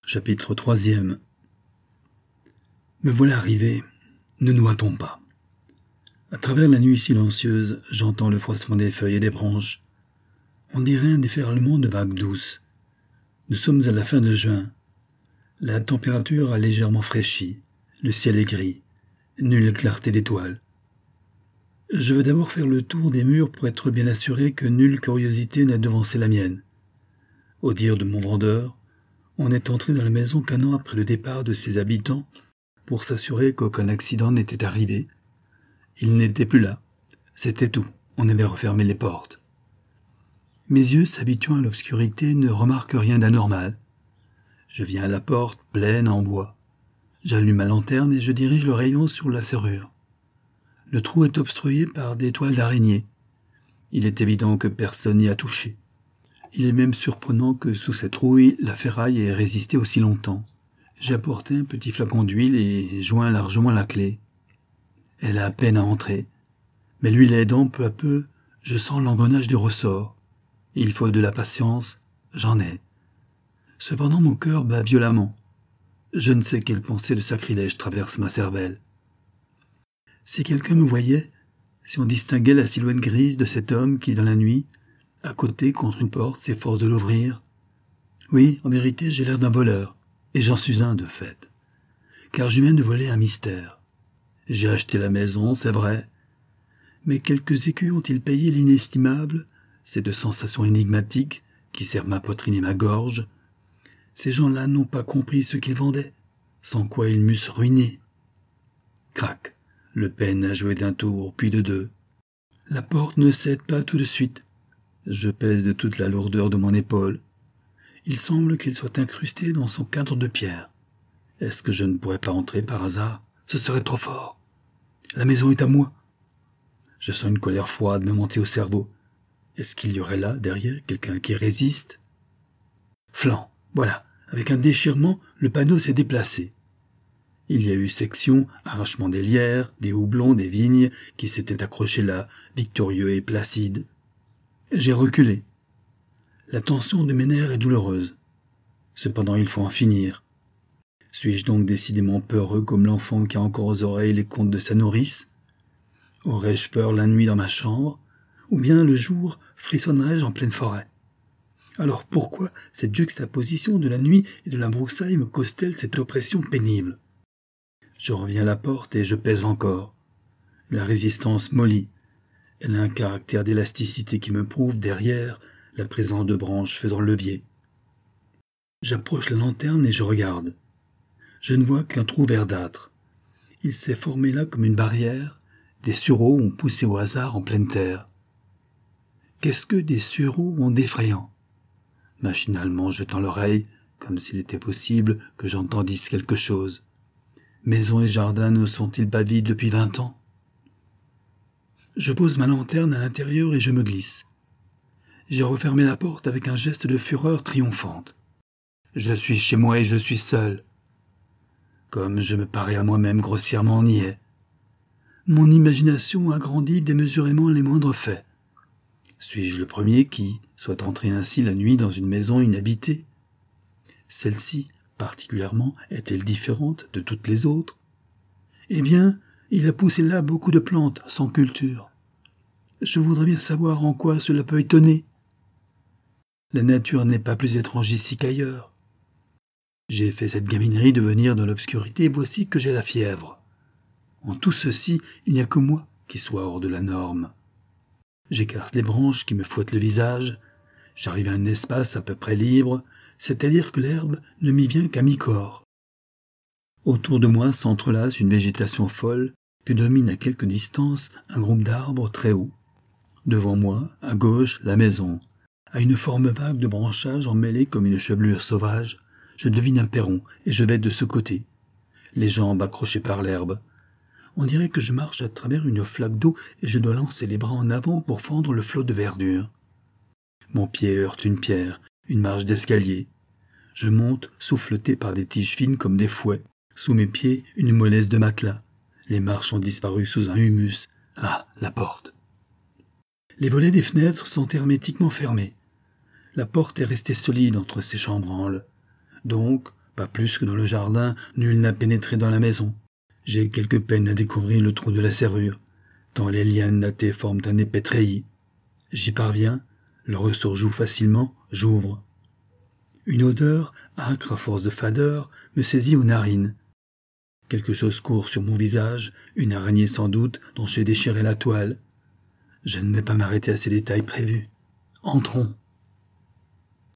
Chapitre 3. Me voilà arrivé, ne nous hâtons pas. À travers la nuit silencieuse, j'entends le froissement des feuilles et des branches. On dirait un déferlement de vagues douces. Nous sommes à la fin de juin. La température a légèrement fraîchi. Le ciel est gris. Nulle clarté d'étoiles. Je veux d'abord faire le tour des murs pour être bien assuré que nulle curiosité n'a devancé la mienne. Au dire de mon vendeur, on est entré dans la maison qu'un an après le départ de ses habitants pour s'assurer qu'aucun accident n'était arrivé. Il n'était plus là. C'était tout. On avait refermé les portes. Mes yeux, s'habituant à l'obscurité, ne remarquent rien d'anormal. Je viens à la porte, pleine en bois. J'allume ma lanterne et je dirige le rayon sur la serrure. Le trou est obstrué par des toiles d'araignée. Il est évident que personne n'y a touché. Il est même surprenant que sous cette rouille, la ferraille ait résisté aussi longtemps. J'ai apporté un petit flacon d'huile et joint largement la clé. Elle a à peine à entrer. Mais l'huile aidant peu à peu, je sens l'engrenage du ressort. Il faut de la patience, j'en ai. Cependant mon cœur bat violemment. Je ne sais quelle pensée de sacrilège traverse ma cervelle. Si quelqu'un me voyait, si on distinguait la silhouette grise de cet homme qui, dans la nuit, à côté, contre une porte, s'efforce de l'ouvrir. Oui, en vérité, j'ai l'air d'un voleur, et j'en suis un de fait, car je viens de voler un mystère. J'ai acheté la maison, c'est vrai, mais quelques écus ont-ils payé l'inestimable, ces deux sensations énigmatiques qui serrent ma poitrine et ma gorge. Ces gens-là n'ont pas compris ce qu'ils vendaient, sans quoi ils m'eussent ruiné. Crac, le peine a joué d'un tour, puis de deux. La porte ne cède pas tout de suite. Je pèse de toute la lourdeur de mon épaule. Il semble qu'il soit incrusté dans son cadre de pierre. Est-ce que je ne pourrais pas entrer par hasard? Ce serait trop fort. La maison est à moi. Je sens une colère froide me monter au cerveau. Est-ce qu'il y aurait là, derrière, quelqu'un qui résiste? Flanc, voilà. Avec un déchirement, le panneau s'est déplacé. Il y a eu section, arrachement des lierres, des houblons, des vignes qui s'étaient accrochés là, victorieux et placides. J'ai reculé. La tension de mes nerfs est douloureuse. Cependant, il faut en finir. Suis-je donc décidément peureux comme l'enfant qui a encore aux oreilles les contes de sa nourrice? Aurais-je peur la nuit dans ma chambre? Ou bien le jour frissonnerais-je en pleine forêt? Alors pourquoi cette juxtaposition de la nuit et de la broussaille me cause-t-elle cette oppression pénible? Je reviens à la porte et je pèse encore. La résistance mollit. Elle a un caractère d'élasticité qui me prouve derrière la présence de branches faisant levier. J'approche la lanterne et je regarde. Je ne vois qu'un trou verdâtre. Il s'est formé là comme une barrière. Des sureaux ont poussé au hasard en pleine terre. Qu'est-ce que des sureaux ont d'effrayant? Machinalement, je tends l'oreille, comme s'il était possible que j'entendisse quelque chose. Maison et jardin ne sont-ils pas vides depuis 20 ans? Je pose ma lanterne à l'intérieur et je me glisse. J'ai refermé la porte avec un geste de fureur triomphante. Je suis chez moi et je suis seul. Comme je me parais à moi-même grossièrement niais. Mon imagination agrandit démesurément les moindres faits. Suis-je le premier qui soit entré ainsi la nuit dans une maison inhabitée? Celle-ci, particulièrement, est-elle différente de toutes les autres? Eh bien, il a poussé là beaucoup de plantes sans culture. Je voudrais bien savoir en quoi cela peut étonner. La nature n'est pas plus étrange ici qu'ailleurs. J'ai fait cette gaminerie de venir dans l'obscurité et voici que j'ai la fièvre. En tout ceci, il n'y a que moi qui soit hors de la norme. J'écarte les branches qui me fouettent le visage. J'arrive à un espace à peu près libre, c'est-à-dire que l'herbe ne m'y vient qu'à mi-corps. Autour de moi s'entrelace une végétation folle que domine à quelque distance un groupe d'arbres très hauts. Devant moi, à gauche, la maison. À une forme vague de branchage emmêlée comme une chevelure sauvage, je devine un perron et je vais de ce côté, les jambes accrochées par l'herbe. On dirait que je marche à travers une flaque d'eau et je dois lancer les bras en avant pour fendre le flot de verdure. Mon pied heurte une pierre, une marche d'escalier. Je monte, souffleté par des tiges fines comme des fouets. Sous mes pieds, une mollesse de matelas. Les marches ont disparu sous un humus. Ah, la porte. Les volets des fenêtres sont hermétiquement fermés. La porte est restée solide entre ces chambranles. Donc, Pas plus que dans le jardin, nul n'a pénétré dans la maison. J'ai quelque peine à découvrir le trou de la serrure, tant les lianes nattées forment un épais treillis. J'y parviens, le ressort joue facilement, j'ouvre. Une odeur, âcre à force de fadeur, me saisit aux narines. Quelque chose court sur mon visage, une araignée sans doute dont j'ai déchiré la toile. Je ne vais pas m'arrêter à ces détails prévus. Entrons.